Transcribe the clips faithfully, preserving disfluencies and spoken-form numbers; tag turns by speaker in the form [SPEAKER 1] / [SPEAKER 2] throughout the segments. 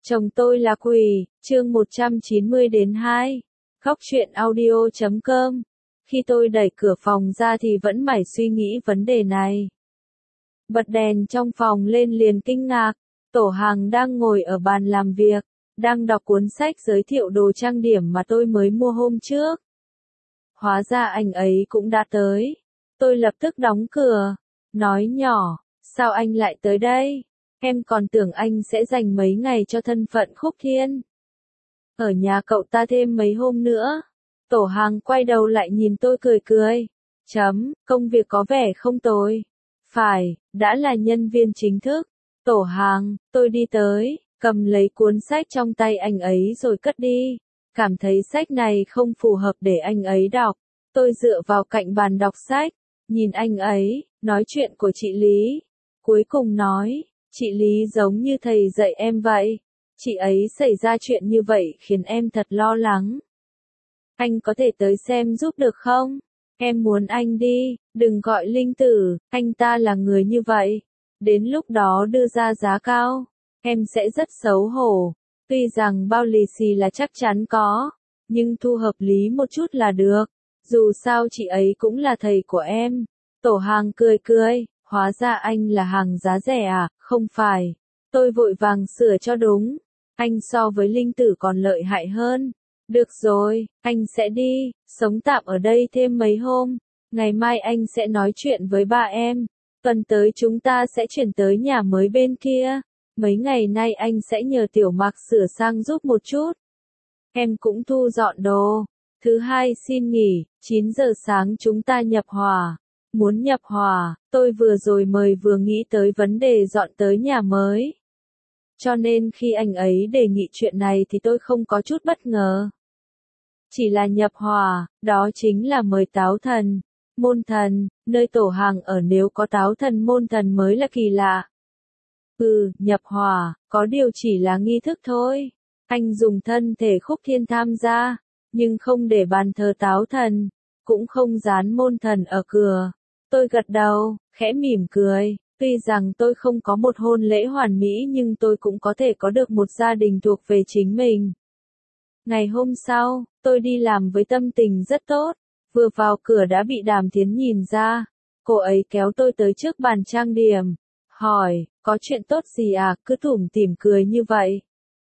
[SPEAKER 1] Chồng tôi là quỷ, chương một trăm chín mươi đến hai. Góc truyện audio chấm com. Khi tôi đẩy cửa phòng ra thì vẫn mải suy nghĩ vấn đề này. Bật đèn trong phòng lên liền kinh ngạc. Tổ Hằng đang ngồi ở bàn làm việc, đang đọc cuốn sách giới thiệu đồ trang điểm mà tôi mới mua hôm trước. Hóa ra anh ấy cũng đã tới. Tôi lập tức đóng cửa, nói nhỏ, sao anh lại tới đây? Em còn tưởng anh sẽ dành mấy ngày cho thân phận Khúc Thiên. Ở nhà cậu ta thêm mấy hôm nữa. Tổ Hằng quay đầu lại nhìn tôi cười cười. Chấm, công việc có vẻ không tồi. Phải, đã là nhân viên chính thức. Tổ Hằng, tôi đi tới, cầm lấy cuốn sách trong tay anh ấy rồi cất đi. Cảm thấy sách này không phù hợp để anh ấy đọc. Tôi dựa vào cạnh bàn đọc sách, nhìn anh ấy, nói chuyện của chị Lý. Cuối cùng nói, chị Lý giống như thầy dạy em vậy. Chị ấy xảy ra chuyện như vậy khiến em thật lo lắng. Anh có thể tới xem giúp được không? Em muốn anh đi, đừng gọi Linh Tử, anh ta là người như vậy. Đến lúc đó đưa ra giá cao, em sẽ rất xấu hổ. Tuy rằng bao lì xì là chắc chắn có, nhưng thu hợp lý một chút là được. Dù sao chị ấy cũng là thầy của em. Tổ Hằng cười cười, hóa ra anh là hàng giá rẻ à, không phải. Tôi vội vàng sửa cho đúng. Anh so với Linh Tử còn lợi hại hơn. Được rồi, anh sẽ đi, sống tạm ở đây thêm mấy hôm. Ngày mai anh sẽ nói chuyện với ba em. Tuần tới chúng ta sẽ chuyển tới nhà mới bên kia. Mấy ngày nay anh sẽ nhờ Tiểu Mạc sửa sang giúp một chút. Em cũng thu dọn đồ. Thứ hai xin nghỉ, chín giờ sáng chúng ta nhập hòa. Muốn nhập hòa, tôi vừa rồi mời vừa nghĩ tới vấn đề dọn tới nhà mới. Cho nên khi anh ấy đề nghị chuyện này thì tôi không có chút bất ngờ. Chỉ là nhập hòa, đó chính là mời táo thần, môn thần, nơi Tổ Hằng ở nếu có táo thần môn thần mới là kỳ lạ. Ừ, nhập hòa, có điều chỉ là nghi thức thôi. Anh dùng thân thể Khúc Thiên tham gia, nhưng không để bàn thờ táo thần, cũng không dán môn thần ở cửa. Tôi gật đầu, khẽ mỉm cười. Tuy rằng tôi không có một hôn lễ hoàn mỹ nhưng tôi cũng có thể có được một gia đình thuộc về chính mình. Ngày hôm sau, tôi đi làm với tâm tình rất tốt. Vừa vào cửa đã bị Đàm Thiến nhìn ra. Cô ấy kéo tôi tới trước bàn trang điểm. Hỏi, có chuyện tốt gì à, cứ tủm tỉm cười như vậy.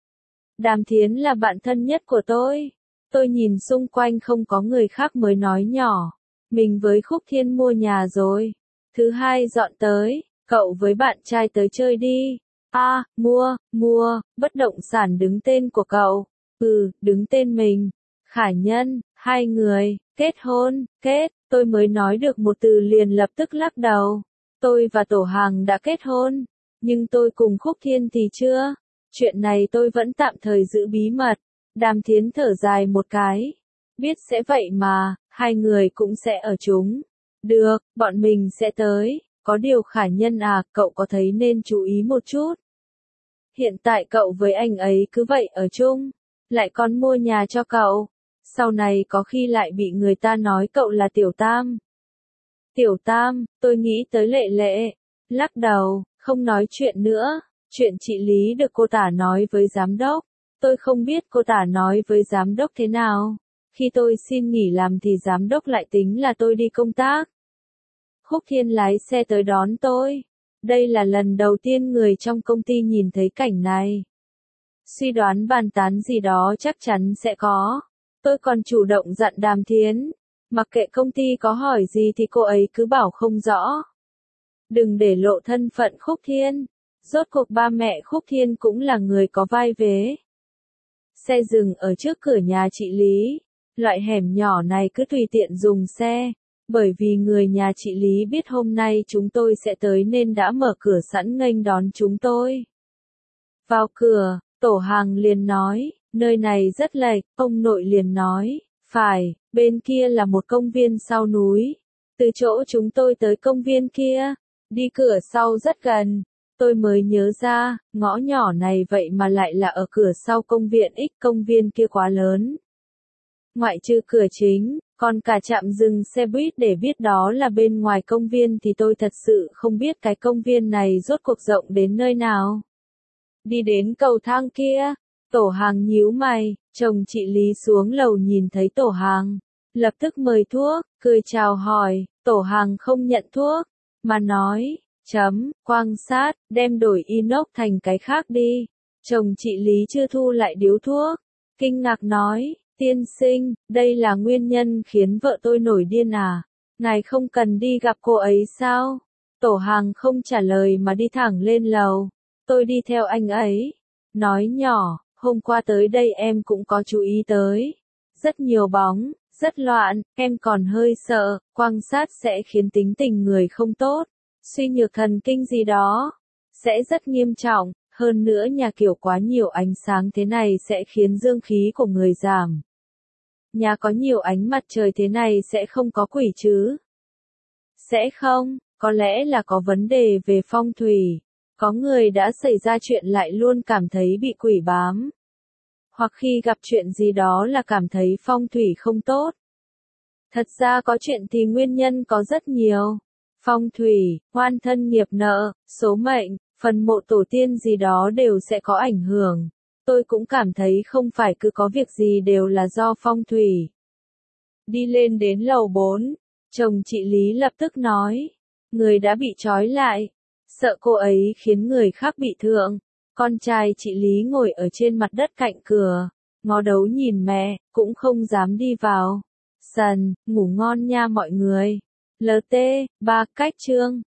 [SPEAKER 1] Đàm Thiến là bạn thân nhất của tôi. Tôi nhìn xung quanh không có người khác mới nói nhỏ. Mình với Khúc Thiên mua nhà rồi. Thứ hai dọn tới. Cậu với bạn trai tới chơi đi. À, mua, mua, bất động sản đứng tên của cậu. Ừ, đứng tên mình. Khả Nhân, hai người, kết hôn, kết, tôi mới nói được một từ liền lập tức lắc đầu. Tôi và Tổ Hằng đã kết hôn, nhưng tôi cùng Khúc Thiên thì chưa. Chuyện này tôi vẫn tạm thời giữ bí mật. Đàm Thiến thở dài một cái. Biết sẽ vậy mà, hai người cũng sẽ ở chung. Được, bọn mình sẽ tới. Có điều Khả Nhân à, cậu có thấy nên chú ý một chút. Hiện tại cậu với anh ấy cứ vậy ở chung, lại còn mua nhà cho cậu. Sau này có khi lại bị người ta nói cậu là Tiểu Tam. Tiểu Tam, tôi nghĩ tới Lệ Lệ. Lắc đầu, không nói chuyện nữa. Chuyện chị Lý được cô tả nói với giám đốc. Tôi không biết cô tả nói với giám đốc thế nào. Khi tôi xin nghỉ làm thì giám đốc lại tính là tôi đi công tác. Khúc Thiên lái xe tới đón tôi. Đây là lần đầu tiên người trong công ty nhìn thấy cảnh này. Suy đoán bàn tán gì đó chắc chắn sẽ có. Tôi còn chủ động dặn Đàm Thiến. Mặc kệ công ty có hỏi gì thì cô ấy cứ bảo không rõ. Đừng để lộ thân phận Khúc Thiên. Rốt cuộc ba mẹ Khúc Thiên cũng là người có vai vế. Xe dừng ở trước cửa nhà chị Lý. Loại hẻm nhỏ này cứ tùy tiện dùng xe. Bởi vì người nhà chị Lý biết hôm nay chúng tôi sẽ tới nên đã mở cửa sẵn nghênh đón chúng tôi. Vào cửa, Tổ Hằng liền nói, nơi này rất lệch, ông nội liền nói, phải, bên kia là một công viên sau núi. Từ chỗ chúng tôi tới công viên kia, đi cửa sau rất gần. Tôi mới nhớ ra, ngõ nhỏ này vậy mà lại là ở cửa sau công viên X, công viên kia quá lớn. Ngoại trừ cửa chính, còn cả trạm dừng xe buýt để biết đó là bên ngoài công viên thì tôi thật sự không biết cái công viên này rốt cuộc rộng đến nơi nào. Đi đến cầu thang kia, Tổ Hàng nhíu mày, chồng chị Lý xuống lầu nhìn thấy Tổ Hàng, lập tức mời thuốc, cười chào hỏi, Tổ Hàng không nhận thuốc, mà nói, chấm, quan sát, đem đổi inox thành cái khác đi. Chồng chị Lý chưa thu lại điếu thuốc, kinh ngạc nói, tiên sinh, đây là nguyên nhân khiến vợ tôi nổi điên à? Ngài không cần đi gặp cô ấy sao? Tổ Hàng không trả lời mà đi thẳng lên lầu, tôi đi theo anh ấy, nói nhỏ, hôm qua tới đây em cũng có chú ý tới, rất nhiều bóng, rất loạn, em còn hơi sợ, quan sát sẽ khiến tính tình người không tốt, suy nhược thần kinh gì đó, sẽ rất nghiêm trọng, hơn nữa nhà kiểu quá nhiều ánh sáng thế này sẽ khiến dương khí của người giảm. Nhà có nhiều ánh mặt trời thế này sẽ không có quỷ chứ? Sẽ không, có lẽ là có vấn đề về phong thủy, có người đã xảy ra chuyện lại luôn cảm thấy bị quỷ bám. Hoặc khi gặp chuyện gì đó là cảm thấy phong thủy không tốt. Thật ra có chuyện thì nguyên nhân có rất nhiều. Phong thủy, oan thân nghiệp nợ, số mệnh, phần mộ tổ tiên gì đó đều sẽ có ảnh hưởng. Tôi cũng cảm thấy không phải cứ có việc gì đều là do phong thủy. Đi lên đến lầu bốn, chồng chị Lý lập tức nói, người đã bị trói lại, sợ cô ấy khiến người khác bị thương. Con trai chị Lý ngồi ở trên mặt đất cạnh cửa, ngó đấu nhìn mẹ, cũng không dám đi vào. Sần, ngủ ngon nha mọi người. lờ tê, ba cách chương.